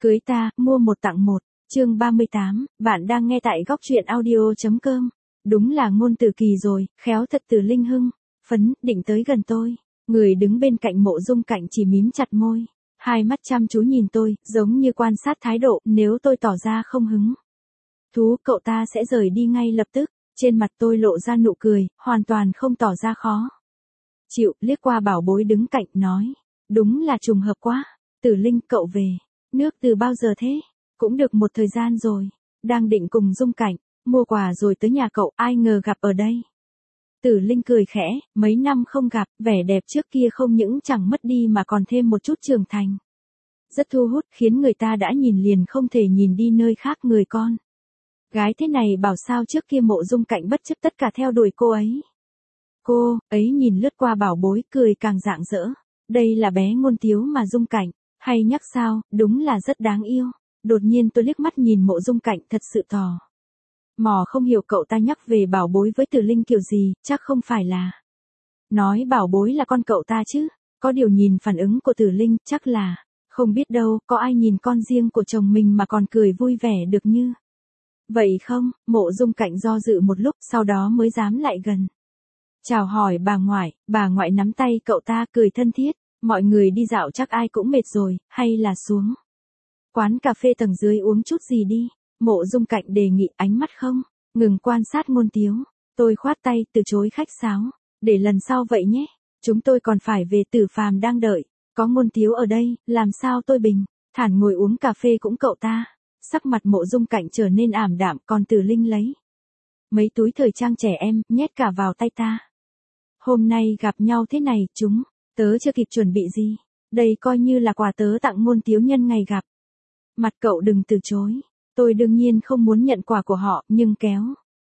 Cưới ta, mua một tặng một. Chương 38, bạn đang nghe tại góc truyện audio.com. Đúng là ngôn từ kỳ rồi, khéo thật. Từ Linh hưng phấn, định tới gần tôi. Người đứng bên cạnh Mộ Dung Cạnh chỉ mím chặt môi, hai mắt chăm chú nhìn tôi, giống như quan sát thái độ, nếu tôi tỏ ra không hứng thú, cậu ta sẽ rời đi ngay lập tức. Trên mặt tôi lộ ra nụ cười, hoàn toàn không tỏ ra khó chịu, liếc qua Bảo Bối đứng cạnh, nói, đúng là trùng hợp quá. Tử Linh, cậu về nước từ bao giờ thế? Cũng được một thời gian rồi, đang định cùng Dung Cảnh mua quà rồi tới nhà cậu, ai ngờ gặp ở đây. Tử Linh cười khẽ, mấy năm không gặp, vẻ đẹp trước kia không những chẳng mất đi mà còn thêm một chút trưởng thành. Rất thu hút, khiến người ta đã nhìn liền không thể nhìn đi nơi khác. Người con gái thế này bảo sao trước kia Mộ Dung Cạnh bất chấp tất cả theo đuổi cô ấy. Cô ấy nhìn lướt qua Bảo Bối, cười càng rạng rỡ. Đây là bé Ngôn Tiếu mà Dung Cảnh hay nhắc sao, đúng là rất đáng yêu. Đột nhiên tôi liếc mắt nhìn Mộ Dung Cạnh, thật sự tò mò không hiểu cậu ta nhắc về Bảo Bối với Tử Linh kiểu gì, chắc không phải là nói Bảo Bối là con cậu ta chứ. Có điều nhìn phản ứng của Tử Linh, chắc là không biết đâu, có ai nhìn con riêng của chồng mình mà còn cười vui vẻ được như vậy không? Mộ Dung Cạnh do dự một lúc, sau đó mới dám lại gần chào hỏi bà ngoại nắm tay cậu ta, cười thân thiết. Mọi người đi dạo chắc ai cũng mệt rồi, hay là xuống quán cà phê tầng dưới uống chút gì đi. Mộ Dung Cạnh đề nghị, ánh mắt không ngừng quan sát Ngôn Tiếu. Tôi khoát tay, từ chối khách sáo, để lần sau vậy nhé, chúng tôi còn phải về. Tử Phàm đang đợi, có Ngôn Tiếu ở đây, làm sao tôi bình thản ngồi uống cà phê cũng cậu ta. Sắc mặt Mộ Dung Cạnh trở nên ảm đạm, còn Tử Linh lấy mấy túi thời trang trẻ em, nhét cả vào tay ta. Hôm nay gặp nhau thế này, chúng tớ chưa kịp chuẩn bị gì, đây coi như là quà tớ tặng Ngôn Tiếu nhân ngày gặp mặt cậu, đừng từ chối. Tôi đương nhiên không muốn nhận quà của họ, nhưng kéo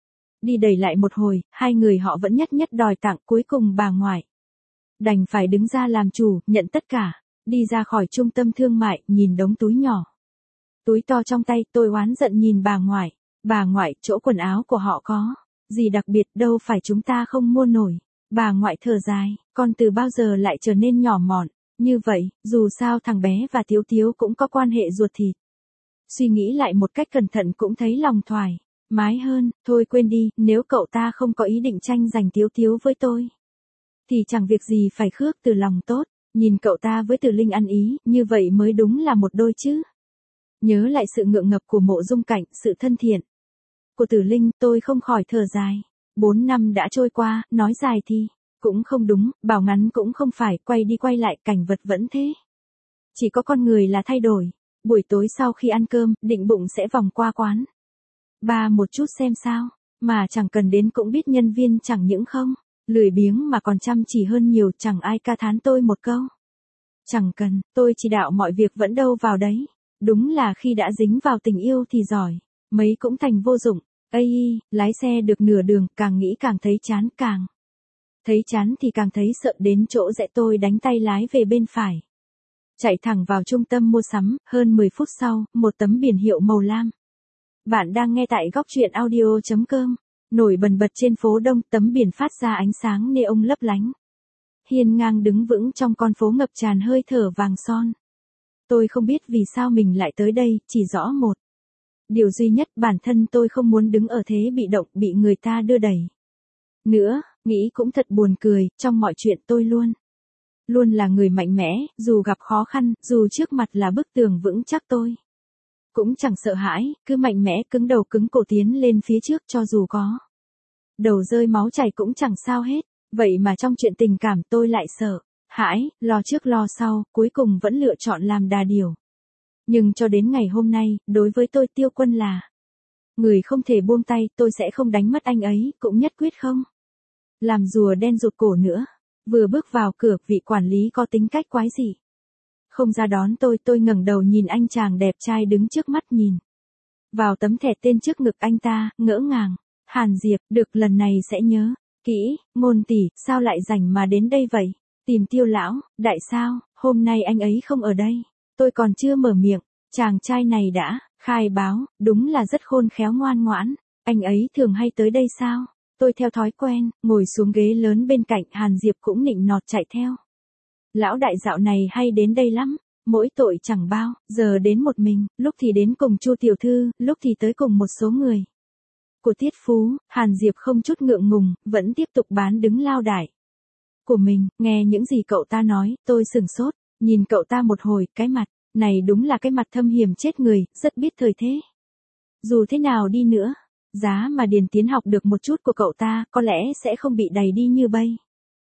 đi đẩy lại một hồi, hai người họ vẫn nhất nhất đòi tặng. Cuối cùng bà ngoại đành phải đứng ra làm chủ, nhận tất cả. Đi ra khỏi trung tâm thương mại, nhìn đống túi nhỏ túi to trong tay, tôi oán giận nhìn bà ngoại. Bà ngoại, chỗ quần áo của họ có gì đặc biệt đâu, phải chúng ta không mua nổi. Bà ngoại thở dài, con từ bao giờ lại trở nên nhỏ mọn như vậy? Dù sao thằng bé và Tiếu Tiếu cũng có quan hệ ruột thịt. Suy nghĩ lại một cách cẩn thận cũng thấy lòng thoải mái hơn. Thôi quên đi, nếu cậu ta không có ý định tranh giành Tiếu Tiếu với tôi, thì chẳng việc gì phải khước từ lòng tốt. Nhìn cậu ta với Tử Linh ăn ý, như vậy mới đúng là một đôi chứ. Nhớ lại sự ngượng ngập của Mộ Dung Cạnh, sự thân thiện của Tử Linh, tôi không khỏi thở dài. 4 năm đã trôi qua, nói dài thì cũng không đúng, bảo ngắn cũng không phải, quay đi quay lại cảnh vật vẫn thế. Chỉ có con người là thay đổi. Buổi tối sau khi ăn cơm, định bụng sẽ vòng qua quán ba một chút xem sao, mà chẳng cần đến cũng biết nhân viên chẳng những không lười biếng mà còn chăm chỉ hơn nhiều, chẳng ai ca thán tôi một câu. Chẳng cần, tôi chỉ đạo mọi việc vẫn đâu vào đấy. Đúng là khi đã dính vào tình yêu thì giỏi mấy cũng thành vô dụng. Lái xe được nửa đường, càng nghĩ càng thấy chán, càng thấy chán thì càng thấy sợ. Đến chỗ rẽ tôi đánh tay lái về bên phải, chạy thẳng vào trung tâm mua sắm. Hơn 10 phút sau, một tấm biển hiệu màu lam. Bạn đang nghe tại góc truyện audio.com. Nổi bần bật trên phố đông, tấm biển phát ra ánh sáng neon lấp lánh, hiên ngang đứng vững trong con phố ngập tràn hơi thở vàng son. Tôi không biết vì sao mình lại tới đây, chỉ rõ một điều duy nhất, bản thân tôi không muốn đứng ở thế bị động, bị người ta đưa đẩy nữa. Nghĩ cũng thật buồn cười, trong mọi chuyện tôi luôn là người mạnh mẽ, dù gặp khó khăn, dù trước mặt là bức tường vững chắc, tôi cũng chẳng sợ hãi, cứ mạnh mẽ cứng đầu cứng cổ tiến lên phía trước, cho dù có đầu rơi máu chảy cũng chẳng sao hết. Vậy mà trong chuyện tình cảm tôi lại sợ hãi, lo trước lo sau, cuối cùng vẫn lựa chọn làm đà điểu. Nhưng cho đến ngày hôm nay, đối với tôi Tiêu Quân là người không thể buông tay. Tôi sẽ không đánh mất anh ấy, cũng nhất quyết không làm rùa đen rụt cổ nữa. Vừa bước vào cửa, vị quản lý có tính cách quái dị không ra đón tôi ngẩng đầu nhìn anh chàng đẹp trai đứng trước mắt, nhìn vào tấm thẻ tên trước ngực anh ta, ngỡ ngàng. Hàn Diệp, được, lần này sẽ nhớ kỹ. Ngôn tỷ, sao lại rảnh mà đến đây vậy? Tìm Tiêu lão, đại sao, hôm nay anh ấy không ở đây. Tôi còn chưa mở miệng, chàng trai này đã khai báo, đúng là rất khôn khéo ngoan ngoãn. Anh ấy thường hay tới đây sao? Tôi theo thói quen, ngồi xuống ghế lớn bên cạnh. Hàn Diệp cũng nịnh nọt chạy theo. Lão đại dạo này hay đến đây lắm. mỗi tội chẳng bao, giờ đến một mình, lúc thì đến cùng Chu tiểu thư, lúc thì tới cùng một số người. Của Tiết Phú, Hàn Diệp không chút ngượng ngùng, vẫn tiếp tục bán đứng lao đại của mình, nghe những gì cậu ta nói, tôi sửng sốt, nhìn cậu ta một hồi, cái mặt này đúng là cái mặt thâm hiểm chết người, rất biết thời thế. Dù thế nào đi nữa, giá mà Điền Tiến học được một chút của cậu ta, có lẽ sẽ không bị đày đi như bây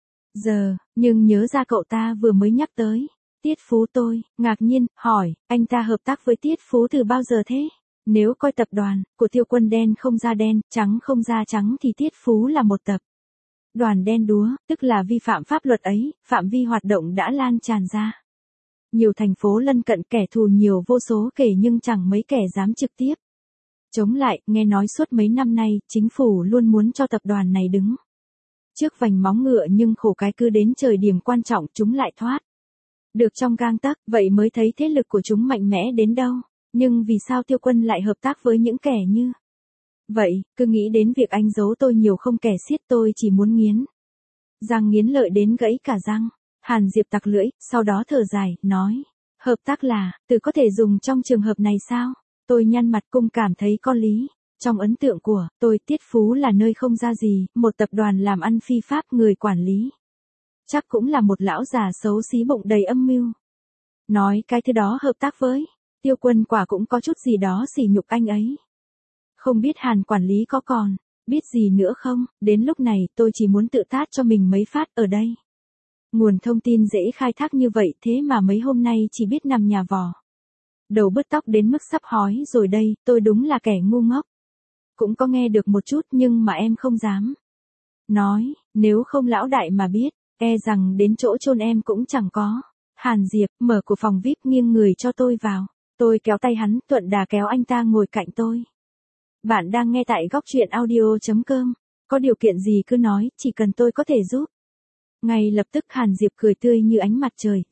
giờ, nhưng nhớ ra cậu ta vừa mới nhắc tới Tiết Phú, tôi ngạc nhiên hỏi, anh ta hợp tác với Tiết Phú từ bao giờ thế? Nếu coi tập đoàn của Tiêu Quân đen không ra đen, trắng không ra trắng thì Tiết Phú là một tập đoàn đen đúa, tức là vi phạm pháp luật ấy, phạm vi hoạt động đã lan tràn ra nhiều thành phố lân cận, kẻ thù nhiều vô số kể nhưng chẳng mấy kẻ dám trực tiếp chống lại. Nghe nói suốt mấy năm nay, chính phủ luôn muốn cho tập đoàn này đứng trước vành móng ngựa, nhưng khổ cái cứ đến thời điểm quan trọng chúng lại thoát được trong gang tấc, vậy mới thấy thế lực của chúng mạnh mẽ đến đâu. Nhưng vì sao Tiêu Quân lại hợp tác với những kẻ như vậy? Cứ nghĩ đến việc anh giấu tôi nhiều không kể xiết, tôi chỉ muốn nghiến răng nghiến lợi đến gãy cả răng. Hàn Diệp tặc lưỡi, sau đó thở dài, nói, hợp tác là từ có thể dùng trong trường hợp này sao? Tôi nhăn mặt cung cảm thấy có lý. Trong ấn tượng của tôi, Tiết Phú là nơi không ra gì, một tập đoàn làm ăn phi pháp, người quản lý chắc cũng là một lão già xấu xí bụng đầy âm mưu. Nói cái thứ đó hợp tác với Tiêu Quân quả cũng có chút gì đó sỉ nhục anh ấy. Không biết Hàn quản lý có còn biết gì nữa không? Đến lúc này tôi chỉ muốn tự tát cho mình mấy phát ở đây. Nguồn thông tin dễ khai thác như vậy, thế mà mấy hôm nay chỉ biết nằm nhà vò đầu bứt tóc đến mức sắp hói rồi đây. Tôi đúng là kẻ ngu ngốc. Cũng có nghe được một chút nhưng mà em không dám nói, nếu không lão đại mà biết, e rằng đến chỗ chôn em cũng chẳng có. Hàn Diệp mở cửa phòng VIP nghiêng người cho tôi vào. Tôi kéo tay hắn, thuận đà kéo anh ta ngồi cạnh tôi. Bạn đang nghe tại góc truyện audio.com. Có điều kiện gì cứ nói, chỉ cần tôi có thể giúp. Ngay lập tức Hàn Diệp cười tươi như ánh mặt trời,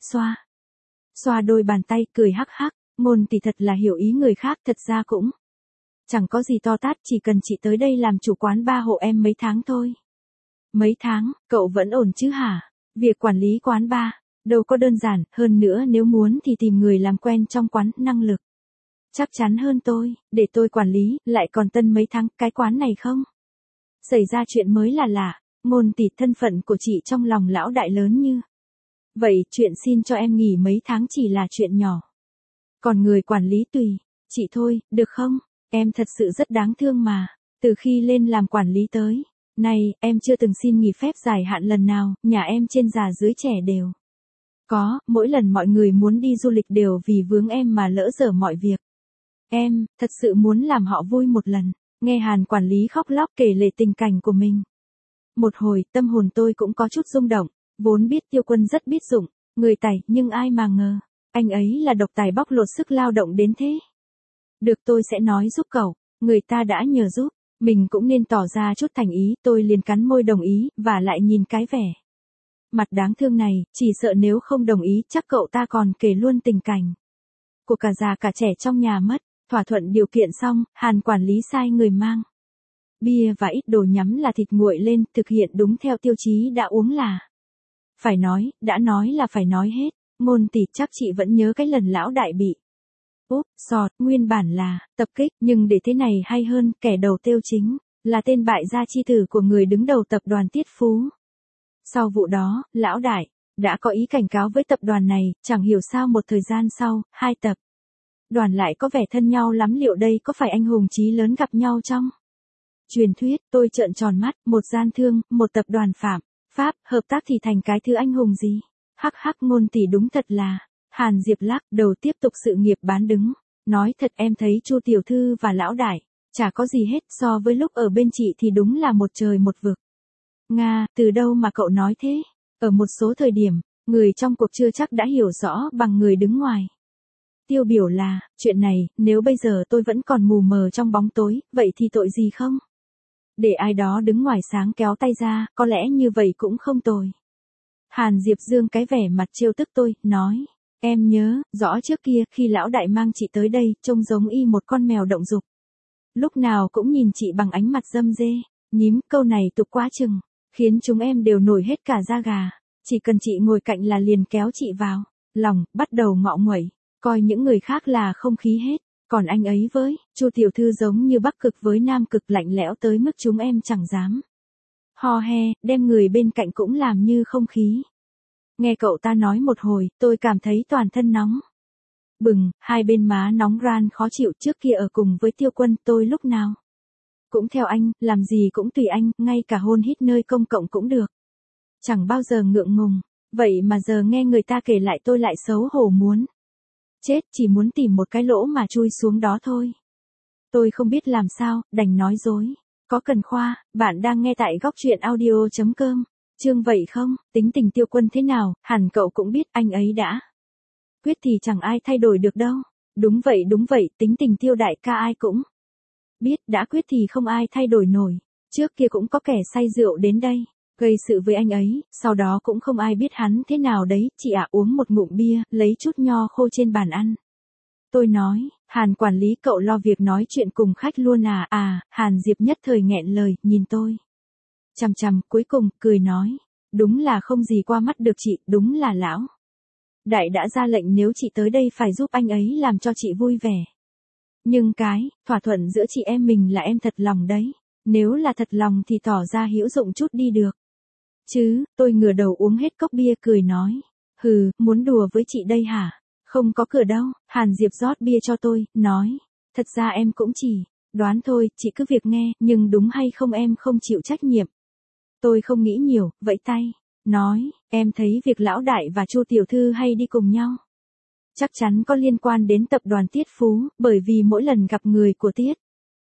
xoa đôi bàn tay, cười hắc hắc. Ngôn tỷ thật là hiểu ý người khác, thật ra cũng chẳng có gì to tát, chỉ cần chị tới đây làm chủ quán bar hộ em mấy tháng thôi. Mấy tháng, cậu vẫn ổn chứ hả? Việc quản lý quán bar đâu có đơn giản, hơn nữa nếu muốn thì tìm người làm quen trong quán, năng lực chắc chắn hơn tôi, để tôi quản lý, lại còn tân mấy tháng, cái quán này không xảy ra chuyện mới là lạ. Ngôn tỷ, thân phận của chị trong lòng lão đại lớn như vậy, chuyện xin cho em nghỉ mấy tháng chỉ là chuyện nhỏ. Còn người quản lý tùy chị thôi, được không? Em thật sự rất đáng thương mà. Từ khi lên làm quản lý tới nay, em chưa từng xin nghỉ phép dài hạn lần nào, nhà em trên già dưới trẻ đều có, mỗi lần mọi người muốn đi du lịch đều vì vướng em mà lỡ dở mọi việc. Em thật sự muốn làm họ vui một lần. Nghe Hàn quản lý khóc lóc kể lể tình cảnh của mình. Một hồi, tâm hồn tôi cũng có chút rung động, vốn biết Tiêu Quân rất biết dụng người tài, nhưng ai mà ngờ, anh ấy là độc tài bóc lột sức lao động đến thế. Được, tôi sẽ nói giúp cậu, người ta đã nhờ giúp, mình cũng nên tỏ ra chút thành ý. Tôi liền cắn môi đồng ý, và lại nhìn cái vẻ mặt đáng thương này, chỉ sợ nếu không đồng ý chắc cậu ta còn kể luôn tình cảnh của cả già cả trẻ trong nhà mất. Thỏa thuận điều kiện xong, Hàn quản lý sai người mang bia và ít đồ nhắm là thịt nguội lên, thực hiện đúng theo tiêu chí đã uống là phải nói, đã nói là phải nói hết. Ngôn tỷ, chắc chị vẫn nhớ cái lần lão đại bị sọt, nguyên bản là tập kích, nhưng để thế này hay hơn, kẻ đầu tiêu chính là tên bại gia chi tử của người đứng đầu tập đoàn Tiết Phú. Sau vụ đó, lão đại đã có ý cảnh cáo với tập đoàn này, chẳng hiểu sao một thời gian sau, hai tập đoàn lại có vẻ thân nhau lắm. Liệu đây có phải anh hùng chí lớn gặp nhau trong truyền thuyết? Tôi trợn tròn mắt, một gian thương, một tập đoàn phạm pháp, hợp tác thì thành cái thứ anh hùng gì? Hắc hắc, Ngôn tỷ đúng thật là. Hàn Diệp lắc đầu tiếp tục sự nghiệp bán đứng. Nói thật, em thấy Chu tiểu thư và lão đại chả có gì hết, so với lúc ở bên chị thì đúng là một trời một vực. Nga, từ đâu mà cậu nói thế? Ở một số thời điểm, người trong cuộc chưa chắc đã hiểu rõ bằng người đứng ngoài. Tiêu biểu là, chuyện này, nếu bây giờ tôi vẫn còn mù mờ trong bóng tối, vậy thì tội gì không? Để ai đó đứng ngoài sáng kéo tay ra, có lẽ như vậy cũng không tồi. Hàn Diệp dương cái vẻ mặt trêu tức tôi, nói, em nhớ rõ trước kia khi lão đại mang chị tới đây, trông giống y một con mèo động dục. Lúc nào cũng nhìn chị bằng ánh mặt râm rê. Nhím, câu này tục quá chừng, khiến chúng em đều nổi hết cả da gà. Chỉ cần chị ngồi cạnh là liền kéo chị vào lòng, bắt đầu ngọ nguậy, coi những người khác là không khí hết. Còn anh ấy với, Chu tiểu thư giống như Bắc Cực với Nam Cực, lạnh lẽo tới mức chúng em chẳng dám ho he, đem người bên cạnh cũng làm như không khí. Nghe cậu ta nói một hồi, tôi cảm thấy toàn thân nóng bừng, hai bên má nóng ran khó chịu. Trước kia ở cùng với Tiêu Quân, tôi lúc nào cũng theo anh, làm gì cũng tùy anh, ngay cả hôn hít nơi công cộng cũng được. Chẳng bao giờ ngượng ngùng, vậy mà giờ nghe người ta kể lại tôi lại xấu hổ muốn chết, chỉ muốn tìm một cái lỗ mà chui xuống đó thôi. Tôi không biết làm sao, đành nói dối. Có cần khoa, bạn đang nghe tại góc truyện audio.com. Chương vậy không, tính tình Tiêu Quân thế nào, hẳn cậu cũng biết, anh ấy đã quyết thì chẳng ai thay đổi được đâu. Đúng vậy, tính tình Tiêu đại ca ai cũng biết, đã quyết thì không ai thay đổi nổi. Trước kia cũng có kẻ say rượu đến đây, gây sự với anh ấy, sau đó cũng không ai biết hắn thế nào đấy. Chị ạ, uống một ngụm bia, lấy chút nho khô trên bàn ăn. Tôi nói, Hàn quản lý cậu lo việc nói chuyện cùng khách luôn à? Hàn Diệp nhất thời nghẹn lời, nhìn tôi chằm chằm, cuối cùng cười nói, đúng là không gì qua mắt được chị, đúng là lão đại đã ra lệnh nếu chị tới đây phải giúp anh ấy làm cho chị vui vẻ. Nhưng cái thỏa thuận giữa chị em mình là em thật lòng đấy, nếu là thật lòng thì tỏ ra hữu dụng chút đi được chứ. Tôi ngửa đầu uống hết cốc bia cười nói, hừ, muốn đùa với chị đây hả? Không có cửa đâu. Hàn Diệp rót bia cho tôi, nói, thật ra em cũng chỉ đoán thôi, chị cứ việc nghe, nhưng đúng hay không em không chịu trách nhiệm. Tôi không nghĩ nhiều, vẫy tay, nói, em thấy việc lão đại và Chu tiểu thư hay đi cùng nhau chắc chắn có liên quan đến tập đoàn Tiết Phú, bởi vì mỗi lần gặp người của Tiết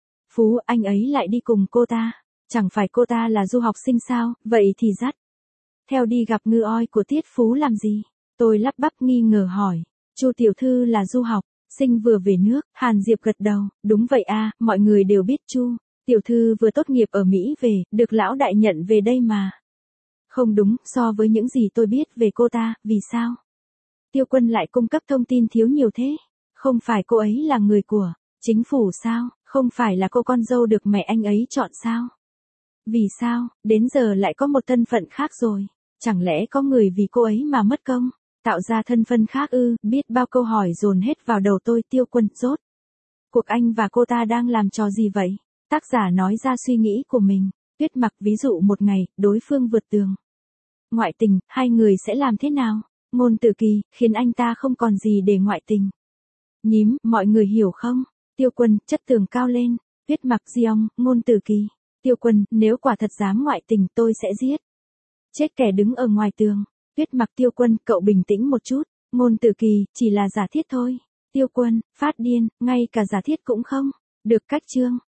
Phú anh ấy lại đi cùng cô ta. Chẳng phải cô ta là du học sinh sao, vậy thì dắt theo đi gặp ngư oi của Tiết Phú làm gì? Tôi lắp bắp nghi ngờ hỏi, Chu tiểu thư là du học sinh vừa về nước. Hàn Diệp gật đầu, đúng vậy mọi người đều biết Chu tiểu thư vừa tốt nghiệp ở Mỹ về, được lão đại nhận về đây mà. Không đúng, so với những gì tôi biết về cô ta, vì sao Tiêu Quân lại cung cấp thông tin thiếu nhiều thế? Không phải cô ấy là người của chính phủ sao? Không phải là cô con dâu được mẹ anh ấy chọn sao? Vì sao, đến giờ lại có một thân phận khác rồi? Chẳng lẽ có người vì cô ấy mà mất công tạo ra thân phận khác ư? Biết bao câu hỏi dồn hết vào đầu tôi. Tiêu Quân, rốt cuộc anh và cô ta đang làm trò gì vậy? Tác giả nói ra suy nghĩ của mình. Tuyết Mặc ví dụ một ngày, đối phương vượt tường ngoại tình, hai người sẽ làm thế nào? Ngôn Tử Kỳ, khiến anh ta không còn gì để ngoại tình. Nhím, mọi người hiểu không? Tiêu Quân, chất tường cao lên. Tuyết Mặc, Giong, Ngôn Tử Kỳ. Tiêu Quân, nếu quả thật dám ngoại tình tôi sẽ giết chết kẻ đứng ở ngoài tường. Tuyết Mặc, Tiêu Quân, cậu bình tĩnh một chút. Ngôn Tử Kỳ, chỉ là giả thiết thôi. Tiêu Quân, phát điên, ngay cả giả thiết cũng không được. Cách chương